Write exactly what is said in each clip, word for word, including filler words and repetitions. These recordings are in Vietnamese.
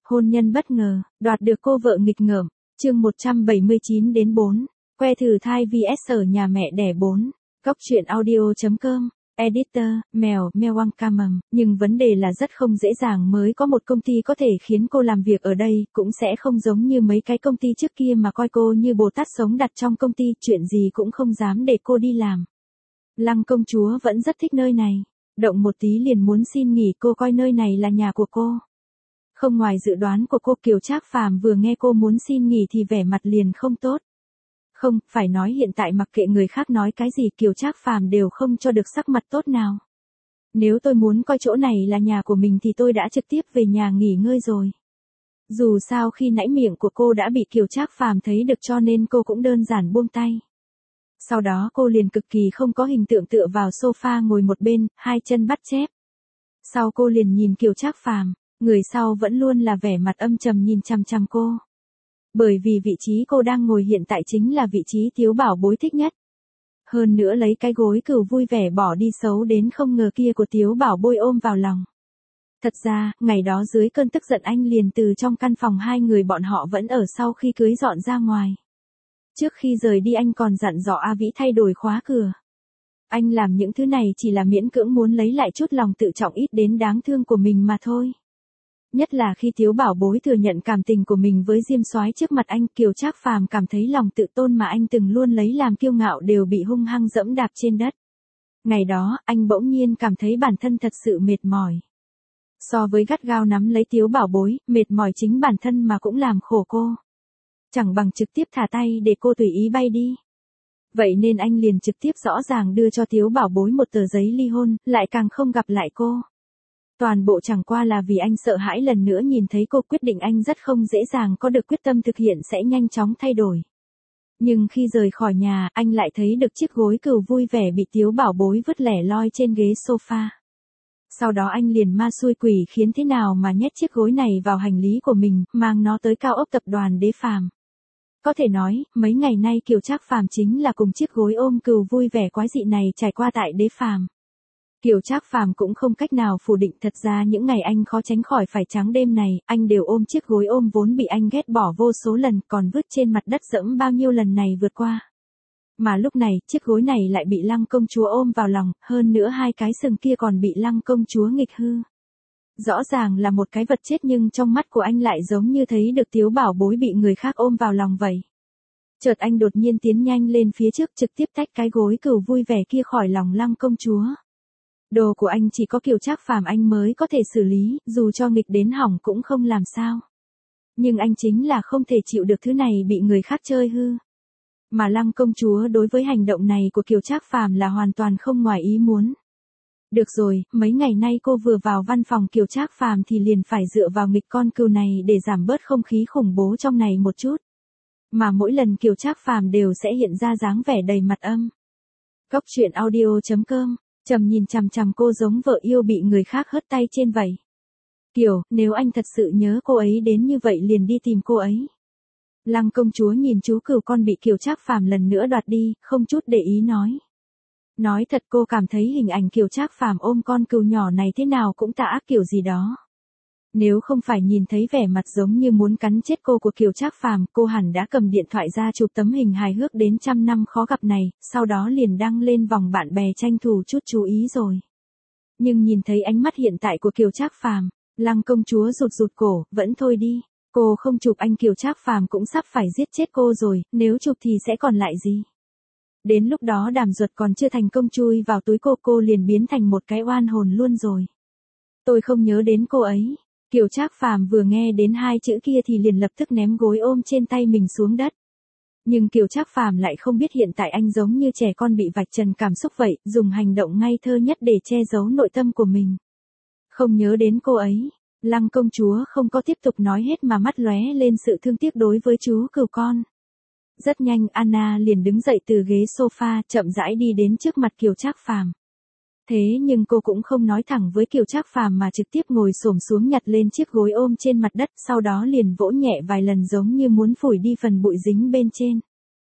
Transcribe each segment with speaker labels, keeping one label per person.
Speaker 1: Hôn nhân bất ngờ, đoạt được cô vợ nghịch ngợm, chương một trăm bảy mươi chín đến bốn, que thử thai vs ở nhà mẹ đẻ bốn, Cóc truyện audio chấm com, editor, mèo, Mewang Camum, nhưng vấn đề là rất không dễ dàng mới có một công ty có thể khiến cô làm việc ở đây, cũng sẽ không giống như mấy cái công ty trước kia mà coi cô như Bồ Tát sống đặt trong công ty, chuyện gì cũng không dám để cô đi làm. Lăng công chúa vẫn rất thích nơi này, động một tí liền muốn xin nghỉ, cô coi nơi này là nhà của cô. Không ngoài dự đoán của cô, Kiều Trác Phàm vừa nghe cô muốn xin nghỉ thì vẻ mặt liền không tốt. Không, phải nói hiện tại mặc kệ người khác nói cái gì, Kiều Trác Phàm đều không cho được sắc mặt tốt nào. Nếu tôi muốn coi chỗ này là nhà của mình thì tôi đã trực tiếp về nhà nghỉ ngơi rồi. Dù sao khi nãy miệng của cô đã bị Kiều Trác Phàm thấy được cho nên cô cũng đơn giản buông tay. Sau đó cô liền cực kỳ không có hình tượng tựa vào sofa ngồi một bên, hai chân bắt chép. Sau cô liền nhìn Kiều Trác Phàm, người sau vẫn luôn là vẻ mặt âm trầm nhìn chằm chằm cô. Bởi vì vị trí cô đang ngồi hiện tại chính là vị trí Tiếu Bảo Bối thích nhất. Hơn nữa lấy cái gối cừu vui vẻ bỏ đi xấu đến không ngờ kia của Tiếu Bảo Bối ôm vào lòng. Thật ra, ngày đó dưới cơn tức giận anh liền từ trong căn phòng hai người bọn họ vẫn ở sau khi cưới dọn ra ngoài. Trước khi rời đi anh còn dặn dò A Vĩ thay đổi khóa cửa. Anh làm những thứ này chỉ là miễn cưỡng muốn lấy lại chút lòng tự trọng ít đến đáng thương của mình mà thôi. Nhất là khi Tiếu Bảo Bối thừa nhận cảm tình của mình với Diêm Soái trước mặt anh, Kiều Trác Phàm cảm thấy lòng tự tôn mà anh từng luôn lấy làm kiêu ngạo đều bị hung hăng dẫm đạp trên đất. Ngày đó, anh bỗng nhiên cảm thấy bản thân thật sự mệt mỏi. So với gắt gao nắm lấy Tiếu Bảo Bối, mệt mỏi chính bản thân mà cũng làm khổ cô. Chẳng bằng trực tiếp thả tay để cô tùy ý bay đi. Vậy nên anh liền trực tiếp rõ ràng đưa cho Tiếu Bảo Bối một tờ giấy ly hôn, lại càng không gặp lại cô. Toàn bộ chẳng qua là vì anh sợ hãi lần nữa nhìn thấy cô, quyết định anh rất không dễ dàng có được quyết tâm thực hiện sẽ nhanh chóng thay đổi. Nhưng khi rời khỏi nhà, anh lại thấy được chiếc gối cừu vui vẻ bị Tiếu Bảo Bối vứt lẻ loi trên ghế sofa. Sau đó anh liền ma xui quỷ khiến thế nào mà nhét chiếc gối này vào hành lý của mình, mang nó tới cao ốc tập đoàn Đế Phàm. Có thể nói, mấy ngày nay Kiều Trác Phàm chính là cùng chiếc gối ôm cừu vui vẻ quái dị này trải qua tại Đế Phàm. Kiều Trác Phàm cũng không cách nào phủ định, thật ra những ngày anh khó tránh khỏi phải trắng đêm này, anh đều ôm chiếc gối ôm vốn bị anh ghét bỏ vô số lần, còn vứt trên mặt đất dẫm bao nhiêu lần này vượt qua. Mà lúc này, chiếc gối này lại bị Lăng công chúa ôm vào lòng, hơn nữa hai cái sừng kia còn bị Lăng công chúa nghịch hư. Rõ ràng là một cái vật chết nhưng trong mắt của anh lại giống như thấy được Tiếu Bảo Bối bị người khác ôm vào lòng vậy. Chợt anh đột nhiên tiến nhanh lên phía trước, trực tiếp tách cái gối cừu vui vẻ kia khỏi lòng Lăng công chúa. Đồ của anh chỉ có Kiều Trác Phàm anh mới có thể xử lý, dù cho nghịch đến hỏng cũng không làm sao. Nhưng anh chính là không thể chịu được thứ này bị người khác chơi hư. Mà Lăng công chúa đối với hành động này của Kiều Trác Phàm là hoàn toàn không ngoài ý muốn. Được rồi, mấy ngày nay cô vừa vào văn phòng Kiều Trác Phàm thì liền phải dựa vào nghịch con cừu này để giảm bớt không khí khủng bố trong này một chút. Mà mỗi lần Kiều Trác Phàm đều sẽ hiện ra dáng vẻ đầy mặt âm. Cóc truyện audio chấm com, Trầm nhìn chằm chằm cô giống vợ yêu bị người khác hớt tay trên vậy. Kiều, nếu anh thật sự nhớ cô ấy đến như vậy liền đi tìm cô ấy. Lăng công chúa nhìn chú cừu con bị Kiều Trác Phàm lần nữa đoạt đi, không chút để ý nói. Nói thật cô cảm thấy hình ảnh Kiều Trác Phàm ôm con cừu nhỏ này thế nào cũng tà ác kiểu gì đó. Nếu không phải nhìn thấy vẻ mặt giống như muốn cắn chết cô của Kiều Trác Phàm, cô hẳn đã cầm điện thoại ra chụp tấm hình hài hước đến trăm năm khó gặp này, sau đó liền đăng lên vòng bạn bè tranh thủ chút chú ý rồi. Nhưng nhìn thấy ánh mắt hiện tại của Kiều Trác Phàm, Lăng công chúa rụt rụt cổ, vẫn thôi đi, cô không chụp anh Kiều Trác Phàm cũng sắp phải giết chết cô rồi, nếu chụp thì sẽ còn lại gì. Đến lúc đó đàm ruột còn chưa thành công chui vào túi cô, cô liền biến thành một cái oan hồn luôn rồi. Tôi không nhớ đến cô ấy. Kiều Trác Phàm vừa nghe đến hai chữ kia thì liền lập tức ném gối ôm trên tay mình xuống đất. Nhưng Kiều Trác Phàm lại không biết hiện tại anh giống như trẻ con bị vạch trần cảm xúc vậy, dùng hành động ngây thơ nhất để che giấu nội tâm của mình. Không nhớ đến cô ấy, Lăng công chúa không có tiếp tục nói hết mà mắt lóe lên sự thương tiếc đối với chú cừu con. Rất nhanh Anna liền đứng dậy từ ghế sofa, chậm rãi đi đến trước mặt Kiều Trác Phàm. Thế nhưng cô cũng không nói thẳng với Kiều Trác Phàm mà trực tiếp ngồi xổm xuống nhặt lên chiếc gối ôm trên mặt đất, sau đó liền vỗ nhẹ vài lần giống như muốn phủi đi phần bụi dính bên trên.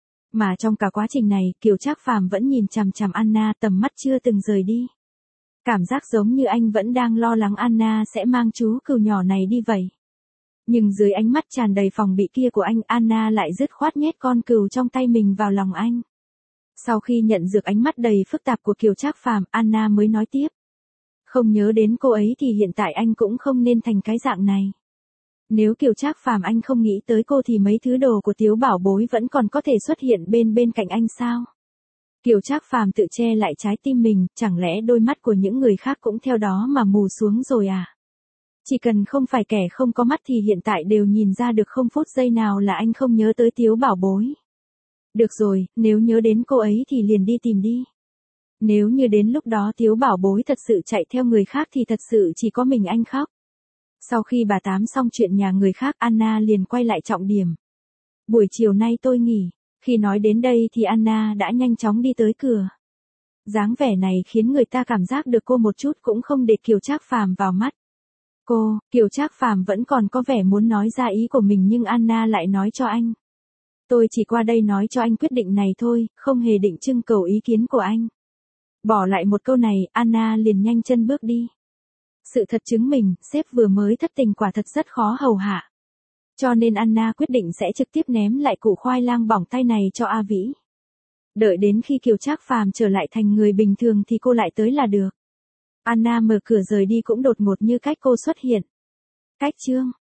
Speaker 1: Mà trong cả quá trình này, Kiều Trác Phàm vẫn nhìn chằm chằm Anna, tầm mắt chưa từng rời đi. Cảm giác giống như anh vẫn đang lo lắng Anna sẽ mang chú cừu nhỏ này đi vậy. Nhưng dưới ánh mắt tràn đầy phòng bị kia của anh, Anna lại dứt khoát nhét con cừu trong tay mình vào lòng anh. Sau khi nhận được ánh mắt đầy phức tạp của Kiều Trác Phàm, Anna mới nói tiếp. Không nhớ đến cô ấy thì hiện tại anh cũng không nên thành cái dạng này. Nếu Kiều Trác Phàm anh không nghĩ tới cô thì mấy thứ đồ của Tiếu Bảo Bối vẫn còn có thể xuất hiện bên bên cạnh anh sao? Kiều Trác Phàm tự che lại trái tim mình, chẳng lẽ đôi mắt của những người khác cũng theo đó mà mù xuống rồi à? Chỉ cần không phải kẻ không có mắt thì hiện tại đều nhìn ra được không phút giây nào là anh không nhớ tới Tiếu Bảo Bối. Được rồi, nếu nhớ đến cô ấy thì liền đi tìm đi. Nếu như đến lúc đó Tiếu Bảo Bối thật sự chạy theo người khác thì thật sự chỉ có mình anh khóc. Sau khi bà tám xong chuyện nhà người khác, Anna liền quay lại trọng điểm. Buổi chiều nay tôi nghỉ. Khi nói đến đây thì Anna đã nhanh chóng đi tới cửa. Dáng vẻ này khiến người ta cảm giác được cô một chút cũng không để Kiều Trác Phàm vào mắt. Cô, Kiều Trác Phàm vẫn còn có vẻ muốn nói ra ý của mình nhưng Anna lại nói cho anh. Tôi chỉ qua đây nói cho anh quyết định này thôi, không hề định trưng cầu ý kiến của anh. Bỏ lại một câu này, Anna liền nhanh chân bước đi. Sự thật chứng minh, sếp vừa mới thất tình quả thật rất khó hầu hạ. Cho nên Anna quyết định sẽ trực tiếp ném lại củ khoai lang bỏng tay này cho A Vĩ. Đợi đến khi Kiều Trác Phàm trở lại thành người bình thường thì cô lại tới là được. Anna mở cửa rời đi cũng đột ngột như cách cô xuất hiện. Cách chương